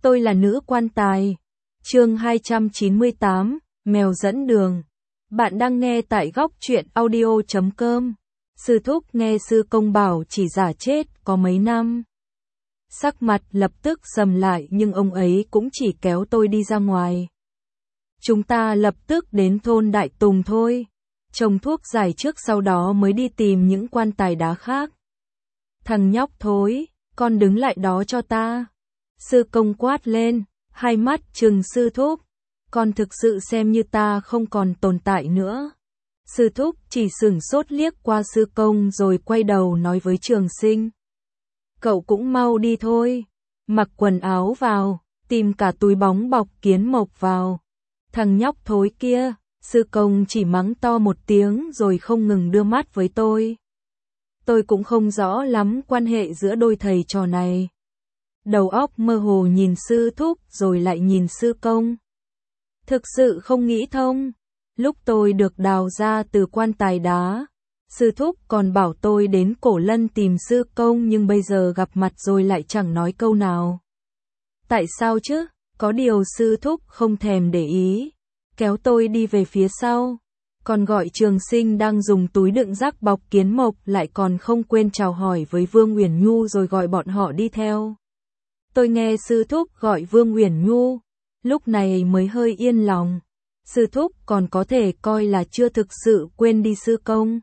Tôi là nữ quan tài. Chương 298, Mèo dẫn đường. Bạn đang nghe tại góc truyện audio.com. Sư thúc nghe sư công bảo chỉ giả chết có mấy năm. Sắc mặt lập tức sầm lại nhưng ông ấy cũng chỉ kéo tôi đi ra ngoài. Chúng ta lập tức đến thôn Đại Tùng thôi. Trồng thuốc giải trước sau đó mới đi tìm những quan tài đá khác. Thằng nhóc thối, con đứng lại đó cho ta. Sư công quát lên, hai mắt trừng sư thúc. Con thực sự xem như ta không còn tồn tại nữa. Sư thúc chỉ sửng sốt liếc qua sư công rồi quay đầu nói với Trường Sinh. Cậu cũng mau đi thôi. Mặc quần áo vào, tìm cả túi bóng bọc kiến mộc vào. Thằng nhóc thối kia, sư công chỉ mắng to một tiếng rồi không ngừng đưa mắt với tôi. Tôi cũng không rõ lắm quan hệ giữa đôi thầy trò này. Đầu óc mơ hồ nhìn sư thúc rồi lại nhìn sư công. Thực sự không nghĩ thông. Lúc tôi được đào ra từ quan tài đá, sư thúc còn bảo tôi đến Cổ Lân tìm sư công nhưng bây giờ gặp mặt rồi lại chẳng nói câu nào. Tại sao chứ? Có điều sư thúc không thèm để ý, kéo tôi đi về phía sau. Còn gọi Trường Sinh đang dùng túi đựng rác bọc kiến mộc lại còn không quên chào hỏi với Vương Uyển Nhu rồi gọi bọn họ đi theo. Tôi nghe sư thúc gọi Vương Uyển Nhu, lúc này mới hơi yên lòng. Sư thúc còn có thể coi là chưa thực sự quên đi sư công.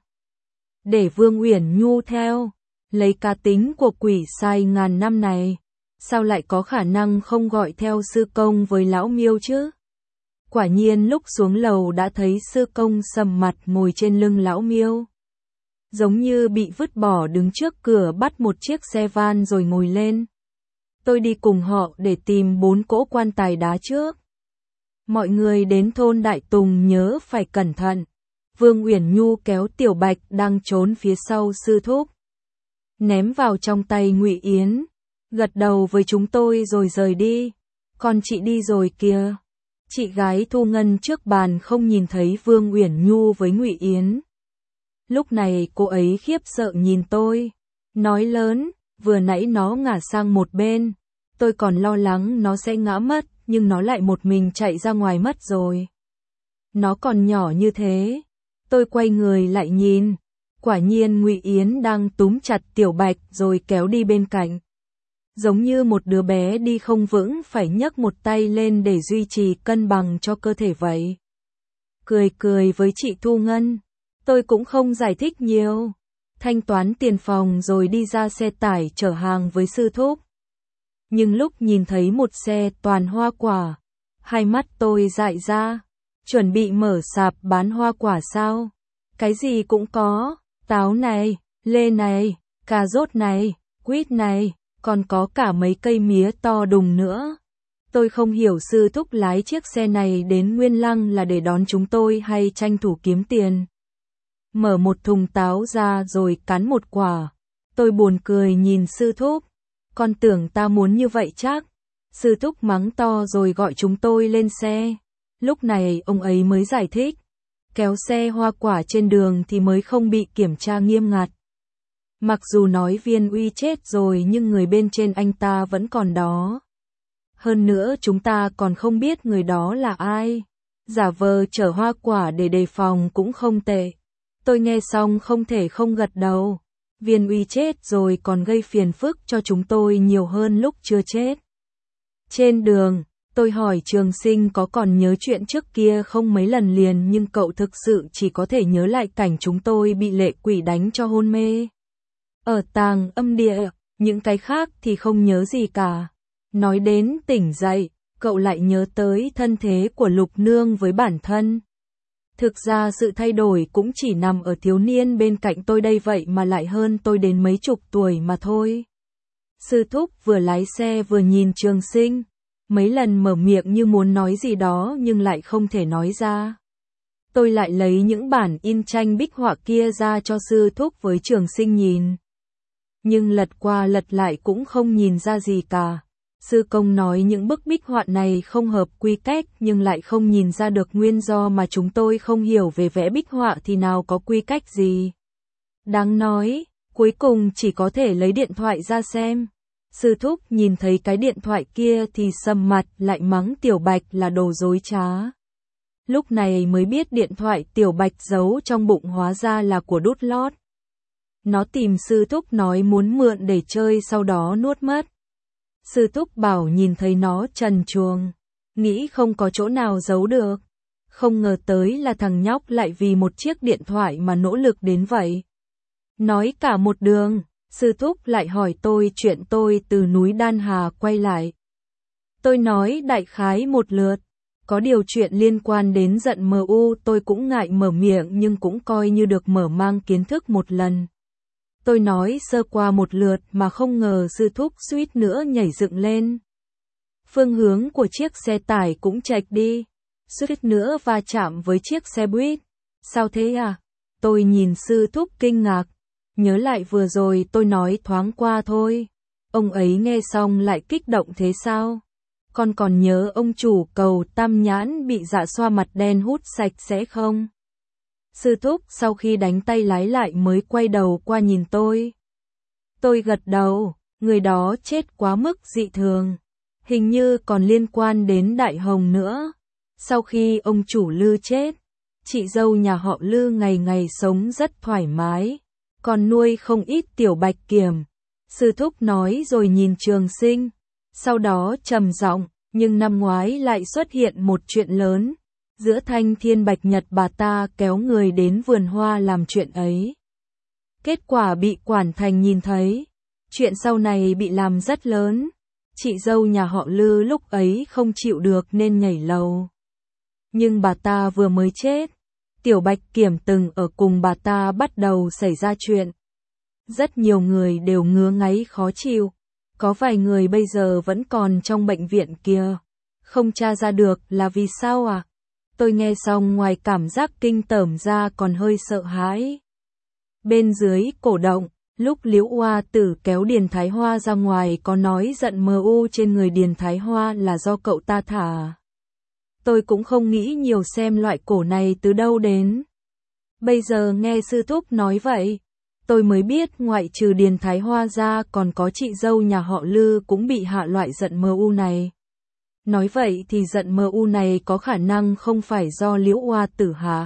Để Vương Uyển Nhu theo, lấy cá tính của quỷ sai ngàn năm này, sao lại có khả năng không gọi theo sư công với lão Miêu chứ? Quả nhiên lúc xuống lầu đã thấy sư công sầm mặt ngồi trên lưng lão Miêu. Giống như bị vứt bỏ đứng trước cửa bắt một chiếc xe van rồi ngồi lên. Tôi đi cùng họ để tìm 4 cỗ quan tài đá trước. Mọi người đến thôn Đại Tùng nhớ phải cẩn thận. Vương Uyển Nhu kéo Tiểu Bạch đang trốn phía sau sư thúc, ném vào trong tay Ngụy Yến, gật đầu với chúng tôi rồi rời đi. Còn chị đi rồi kìa. Chị gái Thu Ngân trước bàn không nhìn thấy Vương Uyển Nhu với Ngụy Yến. Lúc này cô ấy khiếp sợ nhìn tôi, nói lớn, vừa nãy nó ngả sang một bên, tôi còn lo lắng nó sẽ ngã mất, nhưng nó lại một mình chạy ra ngoài mất rồi. Nó còn nhỏ như thế. Tôi quay người lại nhìn, quả nhiên Ngụy Yến đang túm chặt Tiểu Bạch rồi kéo đi bên cạnh. Giống như một đứa bé đi không vững phải nhấc một tay lên để duy trì cân bằng cho cơ thể vậy. Cười với chị Thu Ngân, tôi cũng không giải thích nhiều. Thanh toán tiền phòng rồi đi ra xe tải chở hàng với sư thúc. Nhưng lúc nhìn thấy một xe toàn hoa quả, hai mắt tôi dại ra. Chuẩn bị mở sạp bán hoa quả sao? Cái gì cũng có, táo này, lê này, cà rốt này, quýt này, còn có cả mấy cây mía to đùng nữa. Tôi không hiểu sư thúc lái chiếc xe này đến Nguyên Lăng là để đón chúng tôi hay tranh thủ kiếm tiền. Mở một thùng táo ra rồi cắn một quả. Tôi buồn cười nhìn sư thúc. Con tưởng ta muốn như vậy chắc. Sư thúc mắng to rồi gọi chúng tôi lên xe. Lúc này ông ấy mới giải thích. Kéo xe hoa quả trên đường thì mới không bị kiểm tra nghiêm ngặt. Mặc dù nói Viên Uy chết rồi nhưng người bên trên anh ta vẫn còn đó. Hơn nữa chúng ta còn không biết người đó là ai. Giả vờ chở hoa quả để đề phòng cũng không tệ. Tôi nghe xong không thể không gật đầu. Viên Uy chết rồi còn gây phiền phức cho chúng tôi nhiều hơn lúc chưa chết. Trên đường, tôi hỏi Trường Sinh có còn nhớ chuyện trước kia không mấy lần liền nhưng cậu thực sự chỉ có thể nhớ lại cảnh chúng tôi bị lệ quỷ đánh cho hôn mê. Ở tàng âm địa, những cái khác thì không nhớ gì cả. Nói đến tỉnh dậy, cậu lại nhớ tới thân thế của Lục Nương với bản thân. Thực ra sự thay đổi cũng chỉ nằm ở thiếu niên bên cạnh tôi đây vậy mà lại hơn tôi đến mấy chục tuổi mà thôi. Sư thúc vừa lái xe vừa nhìn Trường Sinh. Mấy lần mở miệng như muốn nói gì đó nhưng lại không thể nói ra. Tôi lại lấy những bản in tranh bích họa kia ra cho sư thúc với Trường Sinh nhìn. Nhưng lật qua lật lại cũng không nhìn ra gì cả. Sư công nói những bức bích họa này không hợp quy cách nhưng lại không nhìn ra được nguyên do mà chúng tôi không hiểu về vẽ bích họa thì nào có quy cách gì. Đáng nói, cuối cùng chỉ có thể lấy điện thoại ra xem. Sư thúc nhìn thấy cái điện thoại kia thì sầm mặt lại mắng Tiểu Bạch là đồ dối trá. Lúc này mới biết điện thoại Tiểu Bạch giấu trong bụng hóa ra là của Đút Lót. Nó tìm sư thúc nói muốn mượn để chơi sau đó nuốt mất. Sư thúc bảo nhìn thấy nó trần truồng, nghĩ không có chỗ nào giấu được. Không ngờ tới là thằng nhóc lại vì một chiếc điện thoại mà nỗ lực đến vậy. Nói cả một đường, sư thúc lại hỏi tôi chuyện tôi từ núi Đan Hà quay lại. Tôi nói đại khái một lượt, có điều chuyện liên quan đến giận MU tôi cũng ngại mở miệng nhưng cũng coi như được mở mang kiến thức một lần. Tôi nói sơ qua một lượt mà không ngờ sư thúc suýt nữa nhảy dựng lên. Phương hướng của chiếc xe tải cũng chệch đi, suýt nữa va chạm với chiếc xe buýt. Sao thế à? Tôi nhìn sư thúc kinh ngạc. Nhớ lại vừa rồi tôi nói thoáng qua thôi. Ông ấy nghe xong lại kích động thế sao? Con còn nhớ ông chủ cầu Tam Nhãn bị dạ xoa mặt đen hút sạch sẽ không? Sư thúc sau khi đánh tay lái lại mới quay đầu qua nhìn tôi. Tôi gật đầu, người đó chết quá mức dị thường. Hình như còn liên quan đến Đại Hồng nữa. Sau khi ông chủ Lư chết, chị dâu nhà họ Lư ngày ngày sống rất thoải mái, còn nuôi không ít tiểu bạch kiểm. Sư thúc nói rồi nhìn Trường Sinh, sau đó trầm giọng, nhưng năm ngoái lại xuất hiện một chuyện lớn. Giữa Thanh Thiên Bạch Nhật bà ta kéo người đến vườn hoa làm chuyện ấy. Kết quả bị quản thành nhìn thấy. Chuyện sau này bị làm rất lớn. Chị dâu nhà họ Lư lúc ấy không chịu được nên nhảy lầu. Nhưng bà ta vừa mới chết. Tiểu Bạch Kiểm từng ở cùng bà ta bắt đầu xảy ra chuyện. Rất nhiều người đều ngứa ngáy khó chịu. Có vài người bây giờ vẫn còn trong bệnh viện kia. Không tra ra được là vì sao à? Tôi nghe xong ngoài cảm giác kinh tởm ra còn hơi sợ hãi. Bên dưới cổ động, lúc Liễu Oa Tử kéo Điền Thái Hoa ra ngoài có nói giận MU trên người Điền Thái Hoa là do cậu ta thả. Tôi cũng không nghĩ nhiều xem loại cổ này từ đâu đến. Bây giờ nghe sư thúc nói vậy, tôi mới biết ngoại trừ Điền Thái Hoa ra còn có chị dâu nhà họ Lư cũng bị hạ loại giận MU này. Nói vậy thì giận MU này có khả năng không phải do Liễu Oa Tử hạ.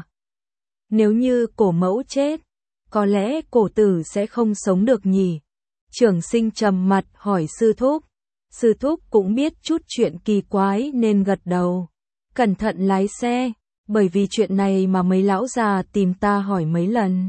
Nếu như cổ mẫu chết, có lẽ cổ tử sẽ không sống được nhỉ. Trường Sinh trầm mặt hỏi sư thúc. Sư thúc cũng biết chút chuyện kỳ quái nên gật đầu. Cẩn thận lái xe, bởi vì chuyện này mà mấy lão già tìm ta hỏi mấy lần.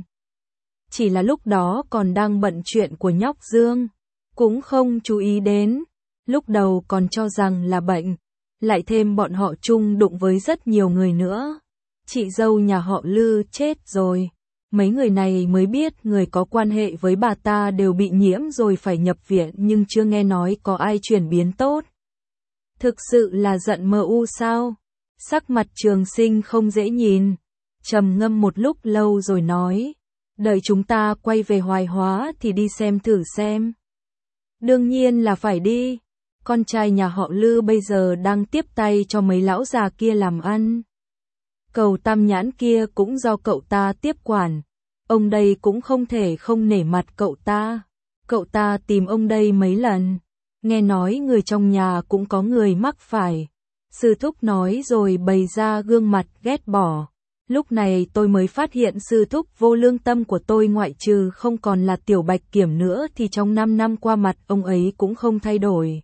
Chỉ là lúc đó còn đang bận chuyện của nhóc Dương, cũng không chú ý đến. Lúc đầu còn cho rằng là bệnh, lại thêm bọn họ chung đụng với rất nhiều người nữa. Chị dâu nhà họ Lư chết rồi. Mấy người này mới biết người có quan hệ với bà ta đều bị nhiễm rồi phải nhập viện nhưng chưa nghe nói có ai chuyển biến tốt. Thực sự là giận MU sao? Sắc mặt Trường Sinh không dễ nhìn. Trầm ngâm một lúc lâu rồi nói. Đợi chúng ta quay về Hoài Hóa thì đi xem thử xem. Đương nhiên là phải đi. Con trai nhà họ Lư bây giờ đang tiếp tay cho mấy lão già kia làm ăn. Cầu Tam Nhãn kia cũng do cậu ta tiếp quản. Ông đây cũng không thể không nể mặt cậu ta. Cậu ta tìm ông đây mấy lần. Nghe nói người trong nhà cũng có người mắc phải. Sư thúc nói rồi bày ra gương mặt ghét bỏ. Lúc này tôi mới phát hiện sư thúc vô lương tâm của tôi ngoại trừ không còn là Tiểu Bạch Kiểm nữa thì trong 5 năm qua mặt ông ấy cũng không thay đổi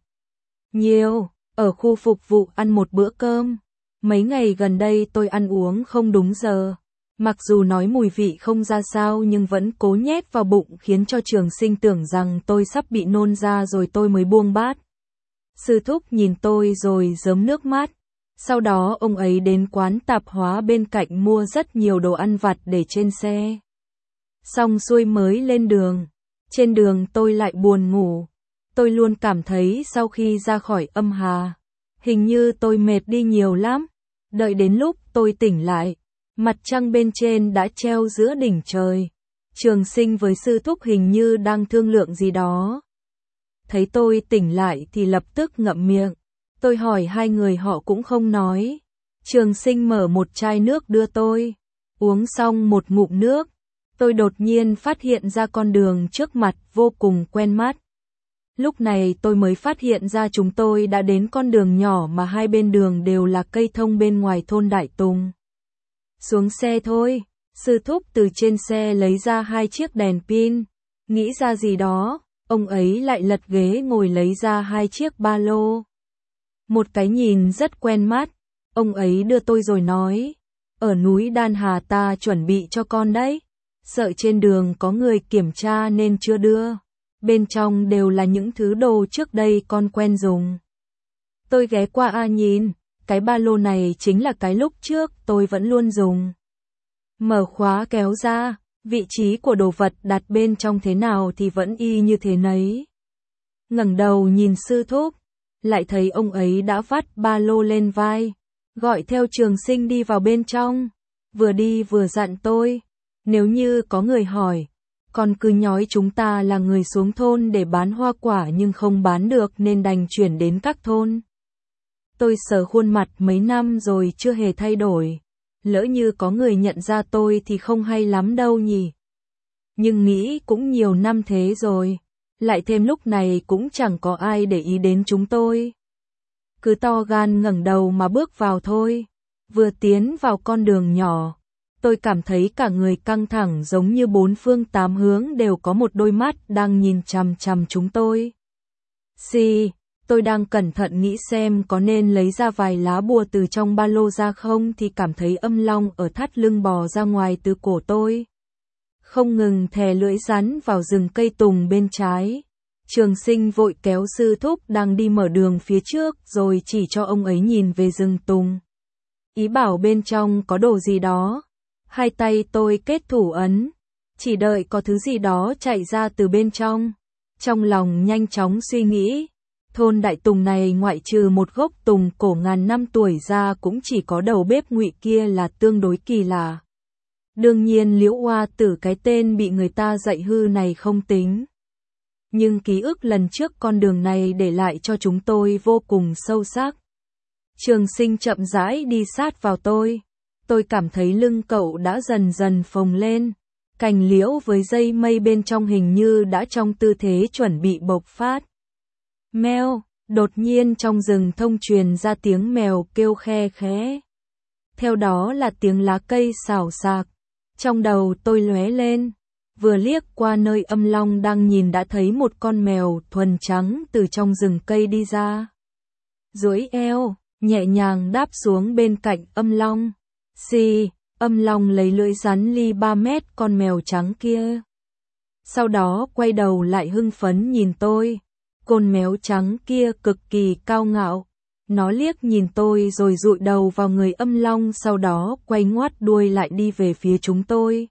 nhiều. Ở khu phục vụ ăn một bữa cơm. Mấy ngày gần đây tôi ăn uống không đúng giờ. Mặc dù nói mùi vị không ra sao nhưng vẫn cố nhét vào bụng khiến cho Trường Sinh tưởng rằng tôi sắp bị nôn ra rồi tôi mới buông bát. Sư thúc nhìn tôi rồi rớm nước mắt. Sau đó ông ấy đến quán tạp hóa bên cạnh mua rất nhiều đồ ăn vặt để trên xe. Xong xuôi mới lên đường. Trên đường tôi lại buồn ngủ. Tôi luôn cảm thấy sau khi ra khỏi Âm Hà, hình như tôi mệt đi nhiều lắm. Đợi đến lúc tôi tỉnh lại, mặt trăng bên trên đã treo giữa đỉnh trời. Trường Sinh với sư thúc hình như đang thương lượng gì đó. Thấy tôi tỉnh lại thì lập tức ngậm miệng. Tôi hỏi hai người họ cũng không nói. Trường Sinh mở một chai nước đưa tôi. Uống xong một ngụm nước, tôi đột nhiên phát hiện ra con đường trước mặt vô cùng quen mắt. Lúc này tôi mới phát hiện ra chúng tôi đã đến con đường nhỏ mà hai bên đường đều là cây thông bên ngoài thôn Đại Tùng. Xuống xe thôi, sư thúc từ trên xe lấy ra 2 chiếc đèn pin, nghĩ ra gì đó, ông ấy lại lật ghế ngồi lấy ra 2 chiếc ba lô. Một cái nhìn rất quen mắt, ông ấy đưa tôi rồi nói, ở núi Đan Hà ta chuẩn bị cho con đấy, sợ trên đường có người kiểm tra nên chưa đưa. Bên trong đều là những thứ đồ trước đây con quen dùng. Tôi ghé qua nhìn, cái ba lô này chính là cái lúc trước tôi vẫn luôn dùng. Mở khóa kéo ra, vị trí của đồ vật đặt bên trong thế nào thì vẫn y như thế nấy. Ngẩng đầu nhìn sư thúc, lại thấy ông ấy đã vắt ba lô lên vai, gọi theo Trường Sinh đi vào bên trong, vừa đi vừa dặn tôi, nếu như có người hỏi, con cứ nói chúng ta là người xuống thôn để bán hoa quả nhưng không bán được nên đành chuyển đến các thôn. Tôi sờ khuôn mặt mấy năm rồi chưa hề thay đổi, lỡ như có người nhận ra tôi thì không hay lắm đâu nhỉ. Nhưng nghĩ cũng nhiều năm thế rồi, lại thêm lúc này cũng chẳng có ai để ý đến chúng tôi. Cứ to gan ngẩng đầu mà bước vào thôi, vừa tiến vào con đường nhỏ. Tôi cảm thấy cả người căng thẳng giống như 4 phương 8 hướng đều có một đôi mắt đang nhìn chằm chằm chúng tôi. Tôi đang cẩn thận nghĩ xem có nên lấy ra vài lá bùa từ trong ba lô ra không thì cảm thấy âm long ở thắt lưng bò ra ngoài từ cổ tôi. Không ngừng thè lưỡi rắn vào rừng cây tùng bên trái. Trường Sinh vội kéo sư thúc đang đi mở đường phía trước rồi chỉ cho ông ấy nhìn về rừng tùng. Ý bảo bên trong có đồ gì đó. Hai tay tôi kết thủ ấn, chỉ đợi có thứ gì đó chạy ra từ bên trong. Trong lòng nhanh chóng suy nghĩ, thôn Đại Tùng này ngoại trừ một gốc tùng cổ ngàn năm tuổi ra cũng chỉ có đầu bếp Ngụy kia là tương đối kỳ lạ. Đương nhiên Liễu Oa Tử cái tên bị người ta dạy hư này không tính. Nhưng ký ức lần trước con đường này để lại cho chúng tôi vô cùng sâu sắc. Trường Sinh chậm rãi đi sát vào tôi. Tôi cảm thấy lưng cậu đã dần dần phồng lên, cành liễu với dây mây bên trong hình như đã trong tư thế chuẩn bị bộc phát. Meo, đột nhiên trong rừng thông truyền ra tiếng mèo kêu khe khẽ. Theo đó là tiếng lá cây xào xạc. Trong đầu tôi lóe lên, vừa liếc qua nơi âm long đang nhìn đã thấy một con mèo thuần trắng từ trong rừng cây đi ra. Duỗi eo, nhẹ nhàng đáp xuống bên cạnh âm long. Âm long lấy lưỡi rắn ly 3 mét con mèo trắng kia. Sau đó quay đầu lại hưng phấn nhìn tôi. Con mèo trắng kia cực kỳ cao ngạo. Nó liếc nhìn tôi rồi dụi đầu vào người âm long sau đó quay ngoắt đuôi lại đi về phía chúng tôi.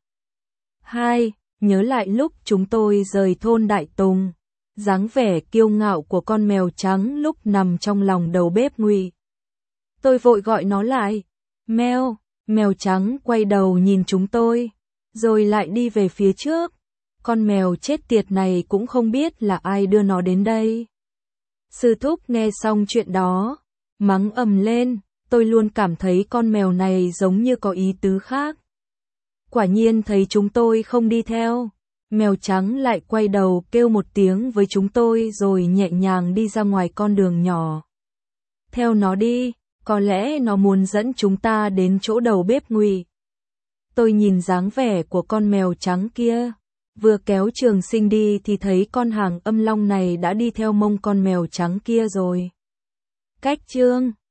Nhớ lại lúc chúng tôi rời thôn Đại Tùng. Dáng vẻ kiêu ngạo của con mèo trắng lúc nằm trong lòng đầu bếp Ngụy. Tôi vội gọi nó lại. Mèo trắng quay đầu nhìn chúng tôi, rồi lại đi về phía trước. Con mèo chết tiệt này cũng không biết là ai đưa nó đến đây. Sư thúc nghe xong chuyện đó, mắng ầm lên, tôi luôn cảm thấy con mèo này giống như có ý tứ khác. Quả nhiên thấy chúng tôi không đi theo, mèo trắng lại quay đầu kêu một tiếng với chúng tôi rồi nhẹ nhàng đi ra ngoài con đường nhỏ. Theo nó đi. Có lẽ nó muốn dẫn chúng ta đến chỗ đầu bếp Ngụy. Tôi nhìn dáng vẻ của con mèo trắng kia, vừa kéo Trường Sinh đi thì thấy con hàng âm long này đã đi theo mông con mèo trắng kia rồi. Cách chương